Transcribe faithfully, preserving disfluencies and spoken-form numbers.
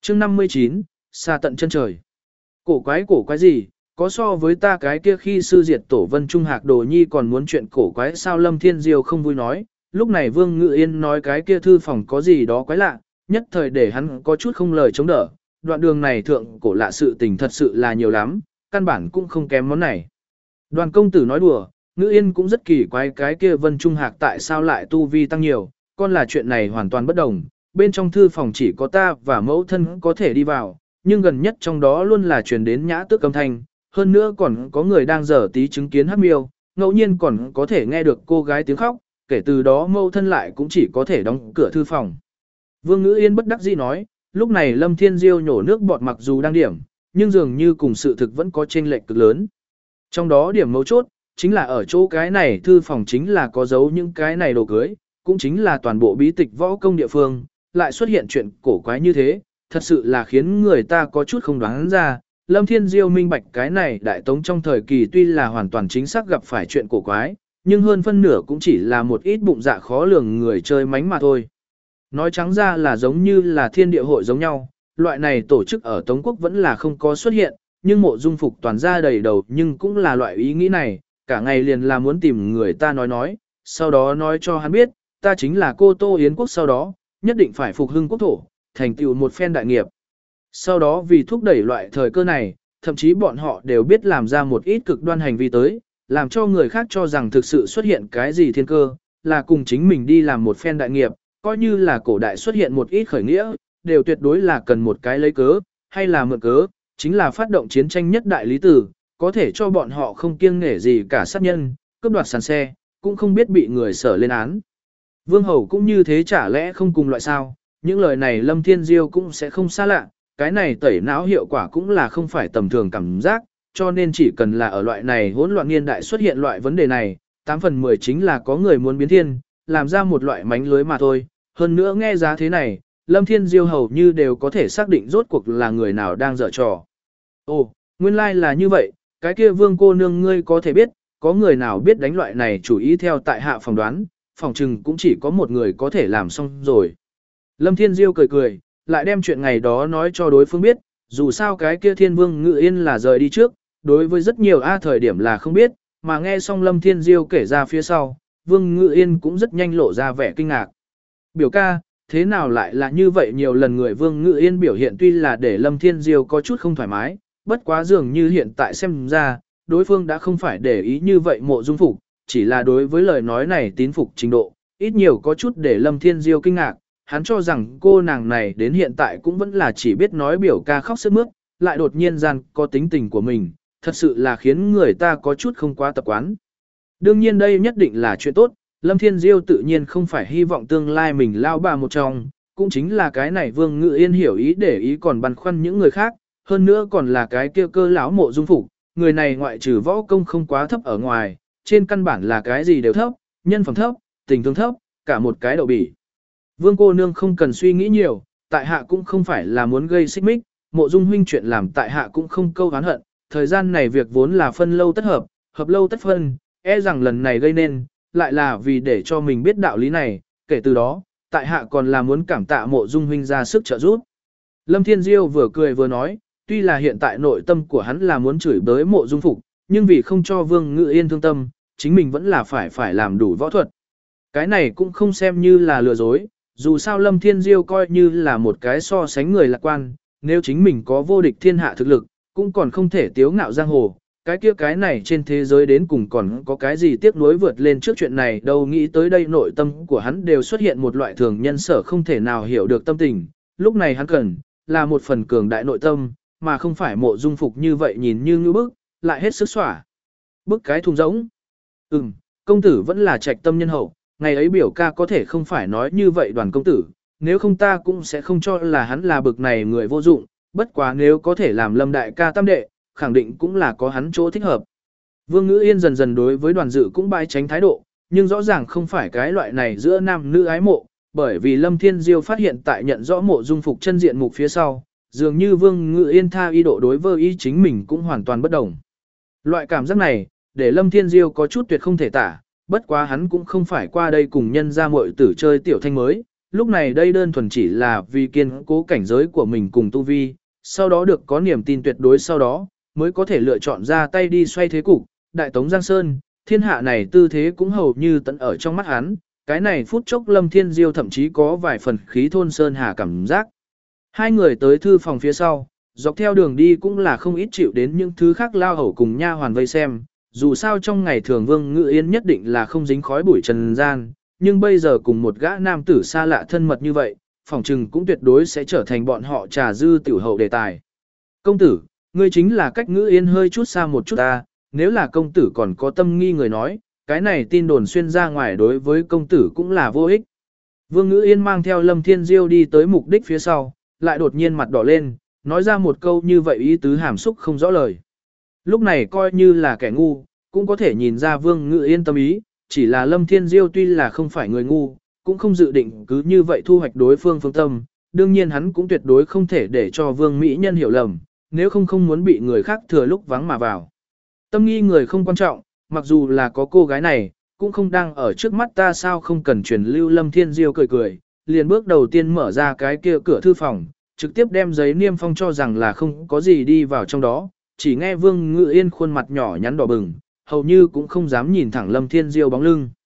chương năm mươi chín, xa tận chân trời. Cổ quái cổ quái gì, có so với ta cái kia khi sư diệt tổ Vân Trung Hạc Đồ Nhi còn muốn chuyện cổ quái sao? Lâm Thiên Diêu không vui nói, lúc này Vương Ngự Yên nói cái kia thư phòng có gì đó quái lạ, nhất thời để hắn có chút không lời chống đỡ, đoạn đường này thượng cổ lạ sự tình thật sự là nhiều lắm, căn bản cũng không kém món này. Đoàn công tử nói đùa, Ngự Yên cũng rất kỳ quái cái kia Vân Trung Hạc tại sao lại tu vi tăng nhiều, con là chuyện này hoàn toàn bất đồng, bên trong thư phòng chỉ có ta và mẫu thân có thể đi vào, nhưng gần nhất trong đó luôn là truyền đến nhã tước âm thanh, hơn nữa còn có người đang dở tí chứng kiến hắc miêu, ngẫu nhiên còn có thể nghe được cô gái tiếng khóc, kể từ đó mẫu thân lại cũng chỉ có thể đóng cửa thư phòng. Vương Ngữ Yên bất đắc dĩ nói, lúc này Lâm Thiên Diêu nhổ nước bọt mặc dù đang điểm, nhưng dường như cùng sự thực vẫn có chênh lệch cực lớn. Trong đó điểm mấu chốt, chính là ở chỗ cái này thư phòng chính là có giấu những cái này đồ cưới, cũng chính là toàn bộ bí tịch võ công địa phương, lại xuất hiện chuyện cổ quái như thế, thật sự là khiến người ta có chút không đoán ra. Lâm Thiên Diêu minh bạch cái này đại tống trong thời kỳ tuy là hoàn toàn chính xác gặp phải chuyện cổ quái, nhưng hơn phân nửa cũng chỉ là một ít bụng dạ khó lường người chơi mánh mà thôi. Nói trắng ra là giống như là thiên địa hội giống nhau, loại này tổ chức ở Tống Quốc vẫn là không có xuất hiện, nhưng mộ dung phục toàn ra đầy đầu nhưng cũng là loại ý nghĩ này, cả ngày liền là muốn tìm người ta nói nói, sau đó nói cho hắn biết, ta chính là cô Tô Yến Quốc sau đó, nhất định phải phục hưng quốc thổ, thành tựu một phen đại nghiệp. Sau đó vì thúc đẩy loại thời cơ này, thậm chí bọn họ đều biết làm ra một ít cực đoan hành vi tới, làm cho người khác cho rằng thực sự xuất hiện cái gì thiên cơ, là cùng chính mình đi làm một phen đại nghiệp, coi như là cổ đại xuất hiện một ít khởi nghĩa, đều tuyệt đối là cần một cái lấy cớ, hay là mượn cớ, chính là phát động chiến tranh nhất đại lý tử, có thể cho bọn họ không kiêng nể gì cả sát nhân, cướp đoạt sàn xe, cũng không biết bị người sở lên án. Vương Hầu cũng như thế chả lẽ không cùng loại sao, những lời này Lâm Thiên Diêu cũng sẽ không xa lạ, cái này tẩy não hiệu quả cũng là không phải tầm thường cảm giác, cho nên chỉ cần là ở loại này hỗn loạn niên đại xuất hiện loại vấn đề này, tám phần mười chính là có người muốn biến thiên, làm ra một loại mánh lưới mà thôi. Hơn nữa nghe giá thế này, Lâm Thiên Diêu hầu như đều có thể xác định rốt cuộc là người nào đang dở trò. Ồ, nguyên lai like là như vậy, cái kia Vương cô nương ngươi có thể biết, có người nào biết đánh loại này chủ ý theo tại hạ phỏng đoán, phỏng chừng cũng chỉ có một người có thể làm xong rồi. Lâm Thiên Diêu cười cười, lại đem chuyện ngày đó nói cho đối phương biết, dù sao cái kia Thiên Vương Ngự Yên là rời đi trước, đối với rất nhiều A thời điểm là không biết, mà nghe xong Lâm Thiên Diêu kể ra phía sau, Vương Ngự Yên cũng rất nhanh lộ ra vẻ kinh ngạc. Biểu ca, thế nào lại là như vậy? Nhiều lần người Vương Ngự Yên biểu hiện tuy là để Lâm Thiên Diêu có chút không thoải mái, bất quá dường như hiện tại xem ra, đối phương đã không phải để ý như vậy mộ dung phục, chỉ là đối với lời nói này tín phục trình độ, ít nhiều có chút để Lâm Thiên Diêu kinh ngạc, hắn cho rằng cô nàng này đến hiện tại cũng vẫn là chỉ biết nói biểu ca khóc sướt mướt, lại đột nhiên gian có tính tình của mình, thật sự là khiến người ta có chút không quá tập quán. Đương nhiên đây nhất định là chuyện tốt, Lâm Thiên Diêu tự nhiên không phải hy vọng tương lai mình lao bà một trong, cũng chính là cái này Vương Ngự Yên hiểu ý để ý còn băn khoăn những người khác, hơn nữa còn là cái kia cơ lão mộ dung phục, người này ngoại trừ võ công không quá thấp ở ngoài, trên căn bản là cái gì đều thấp, nhân phẩm thấp, tình thương thấp, cả một cái đậu bỉ. Vương cô nương không cần suy nghĩ nhiều, tại hạ cũng không phải là muốn gây xích mích, mộ dung huynh chuyện làm tại hạ cũng không câu oán hận, thời gian này việc vốn là phân lâu tất hợp, hợp lâu tất phân, e rằng lần này gây nên, lại là vì để cho mình biết đạo lý này, kể từ đó, tại hạ còn là muốn cảm tạ mộ dung huynh ra sức trợ giúp. Lâm Thiên Diêu vừa cười vừa nói, tuy là hiện tại nội tâm của hắn là muốn chửi bới mộ dung phục, nhưng vì không cho Vương Ngự Yên thương tâm, chính mình vẫn là phải phải làm đủ võ thuật. Cái này cũng không xem như là lừa dối, dù sao Lâm Thiên Diêu coi như là một cái so sánh người lạc quan, nếu chính mình có vô địch thiên hạ thực lực, cũng còn không thể tiếu ngạo giang hồ, cái kia cái này trên thế giới đến cùng còn có cái gì tiếc nuối vượt lên trước chuyện này đâu. Nghĩ tới đây nội tâm của hắn đều xuất hiện một loại thường nhân sở không thể nào hiểu được tâm tình, lúc này hắn cần là một phần cường đại nội tâm, mà không phải mộ dung phục như vậy nhìn như ngư bức, lại hết sức xỏa. Bức cái thùng rỗng. Ừm, công tử vẫn là trạch tâm nhân hậu, ngày ấy biểu ca có thể không phải nói như vậy Đoàn công tử, nếu không ta cũng sẽ không cho là hắn là bực này người vô dụng, bất quá nếu có thể làm Lâm đại ca tam đệ, khẳng định cũng là có hắn chỗ thích hợp. Vương Ngữ Yên dần dần đối với Đoàn Dự cũng bái tránh thái độ, nhưng rõ ràng không phải cái loại này giữa nam nữ ái mộ, bởi vì Lâm Thiên Diêu phát hiện tại nhận rõ mộ dung phục chân diện mục phía sau, dường như Vương Ngữ Yên tha ý độ đối với ý chính mình cũng hoàn toàn bất đồng. Loại cảm giác này, để Lâm Thiên Diêu có chút tuyệt không thể tả, bất quá hắn cũng không phải qua đây cùng nhân ra muội tử chơi tiểu thanh mới, lúc này đây đơn thuần chỉ là vì kiên cố cảnh giới của mình cùng tu vi, sau đó được có niềm tin tuyệt đối sau đó, mới có thể lựa chọn ra tay đi xoay thế cục, đại tống Giang Sơn, thiên hạ này tư thế cũng hầu như tận ở trong mắt hắn, cái này phút chốc Lâm Thiên Diêu thậm chí có vài phần khí thôn sơn hà cảm giác. Hai người tới thư phòng phía sau, dọc theo đường đi cũng là không ít chịu đến những thứ khác lao hầu cùng nha hoàn vây xem, dù sao trong ngày thường Vương Ngự Yên nhất định là không dính khói bụi trần gian, nhưng bây giờ cùng một gã nam tử xa lạ thân mật như vậy, phỏng chừng cũng tuyệt đối sẽ trở thành bọn họ trà dư tiểu hậu đề tài. Công tử, ngươi chính là cách Ngự Yên hơi chút xa một chút ta, nếu là công tử còn có tâm nghi người nói, cái này tin đồn xuyên ra ngoài đối với công tử cũng là vô ích. Vương Ngữ Yên mang theo Lâm Thiên Diêu đi tới mục đích phía sau, lại đột nhiên mặt đỏ lên, nói ra một câu như vậy ý tứ hàm xúc không rõ lời. Lúc này coi như là kẻ ngu, cũng có thể nhìn ra Vương Ngữ Yên tâm ý, chỉ là Lâm Thiên Diêu tuy là không phải người ngu, cũng không dự định cứ như vậy thu hoạch đối phương phương tâm, đương nhiên hắn cũng tuyệt đối không thể để cho Vương Mỹ Nhân hiểu lầm, nếu không không muốn bị người khác thừa lúc vắng mà vào. Tâm nghi người không quan trọng, mặc dù là có cô gái này, cũng không đang ở trước mắt ta sao không cần truyền lưu. Lâm Thiên Diêu cười cười, liền bước đầu tiên mở ra cái kia cửa thư phòng, trực tiếp đem giấy niêm phong cho rằng là không có gì đi vào trong đó, chỉ nghe Vương Ngự Yên khuôn mặt nhỏ nhắn đỏ bừng, hầu như cũng không dám nhìn thẳng Lâm Thiên Diêu bóng lưng.